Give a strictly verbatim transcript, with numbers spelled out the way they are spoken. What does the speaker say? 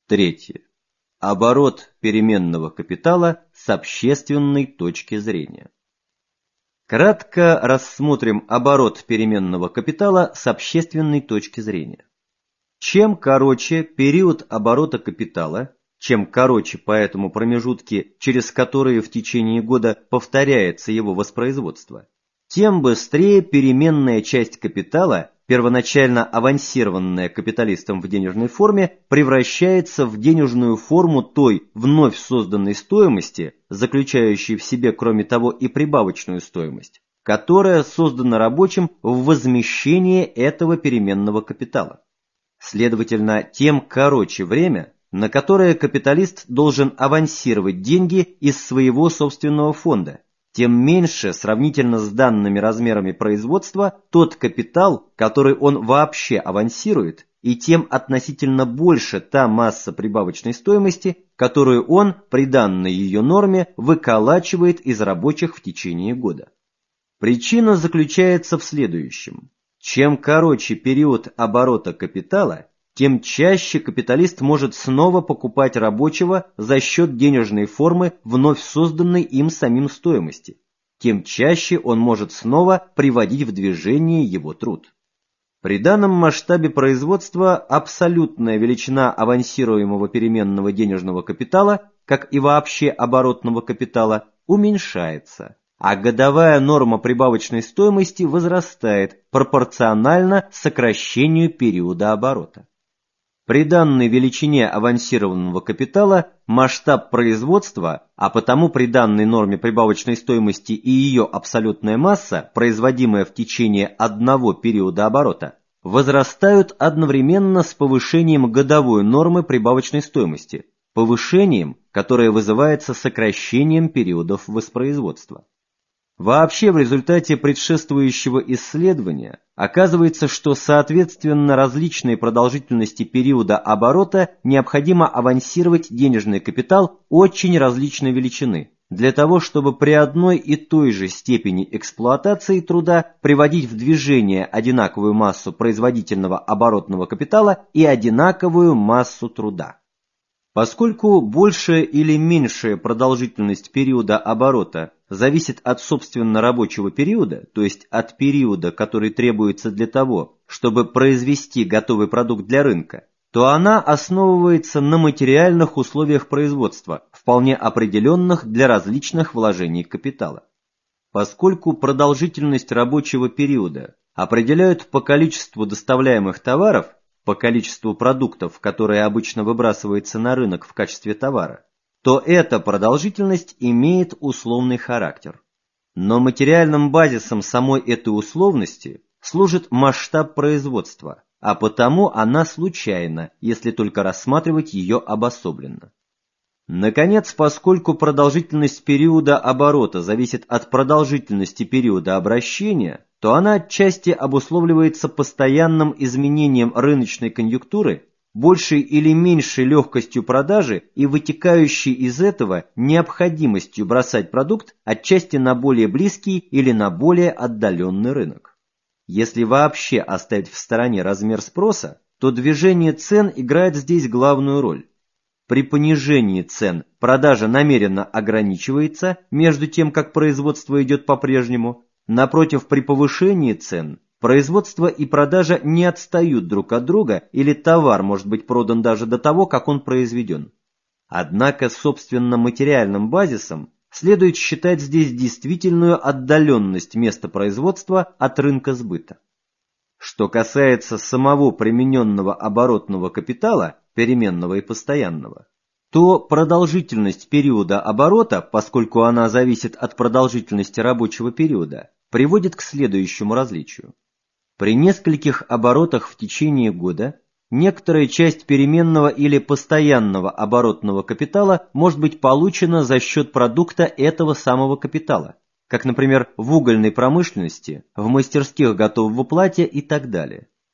Третье. Оборот переменного капитала с общественной точки зрения. Кратко рассмотрим оборот переменного капитала с общественной точки зрения. Чем короче период оборота капитала, чем короче поэтому промежутки, через которые в течение года повторяется его воспроизводство, тем быстрее переменная часть капитала, первоначально авансированная капиталистом в денежной форме, превращается в денежную форму той вновь созданной стоимости, заключающей в себе, кроме того, и прибавочную стоимость, которая создана рабочим в возмещение этого переменного капитала. Следовательно, тем короче время, на которое капиталист должен авансировать деньги из своего собственного фонда, тем меньше сравнительно с данными размерами производства тот капитал, который он вообще авансирует, и тем относительно больше та масса прибавочной стоимости, которую он при данной ее норме выколачивает из рабочих в течение года. Причина заключается в следующем. Чем короче период оборота капитала, тем чаще капиталист может снова покупать рабочего за счет денежной формы вновь созданной им самим стоимости, тем чаще он может снова приводить в движение его труд. При данном масштабе производства абсолютная величина авансируемого переменного денежного капитала, как и вообще оборотного капитала, уменьшается, а годовая норма прибавочной стоимости возрастает пропорционально сокращению периода оборота. При данной величине авансированного капитала масштаб производства, а потому при данной норме прибавочной стоимости и ее абсолютная масса, производимая в течение одного периода оборота, возрастают одновременно с повышением годовой нормы прибавочной стоимости, повышением, которое вызывается сокращением периодов воспроизводства. Вообще в результате предшествующего исследования оказывается, что соответственно различной продолжительности периода оборота необходимо авансировать денежный капитал очень различной величины, для того, чтобы при одной и той же степени эксплуатации труда приводить в движение одинаковую массу производительного оборотного капитала и одинаковую массу труда. Поскольку большая или меньшая продолжительность периода оборота зависит от собственно рабочего периода, то есть от периода, который требуется для того, чтобы произвести готовый продукт для рынка, то она основывается на материальных условиях производства, вполне определенных для различных вложений капитала. Поскольку продолжительность рабочего периода определяют по количеству доставляемых товаров, по количеству продуктов, которые обычно выбрасываются на рынок в качестве товара, то эта продолжительность имеет условный характер. Но материальным базисом самой этой условности служит масштаб производства, а потому она случайна, если только рассматривать ее обособленно. Наконец, поскольку продолжительность периода оборота зависит от продолжительности периода обращения, то она отчасти обусловливается постоянным изменением рыночной конъюнктуры, большей или меньшей легкостью продажи и вытекающей из этого необходимостью бросать продукт отчасти на более близкий или на более отдаленный рынок. Если вообще оставить в стороне размер спроса, то движение цен играет здесь главную роль. При понижении цен продажа намеренно ограничивается, между тем как производство идет по-прежнему. Напротив, при повышении цен производство и продажа не отстают друг от друга, или товар может быть продан даже до того, как он произведен. Однако, собственно, материальным базисом следует считать здесь действительную отдаленность места производства от рынка сбыта. Что касается самого примененного оборотного капитала, переменного и постоянного, то продолжительность периода оборота, поскольку она зависит от продолжительности рабочего периода, приводит к следующему различию. При нескольких оборотах в течение года некоторая часть переменного или постоянного оборотного капитала может быть получена за счет продукта этого самого капитала, как, например, в угольной промышленности, в мастерских готового платья и так далее.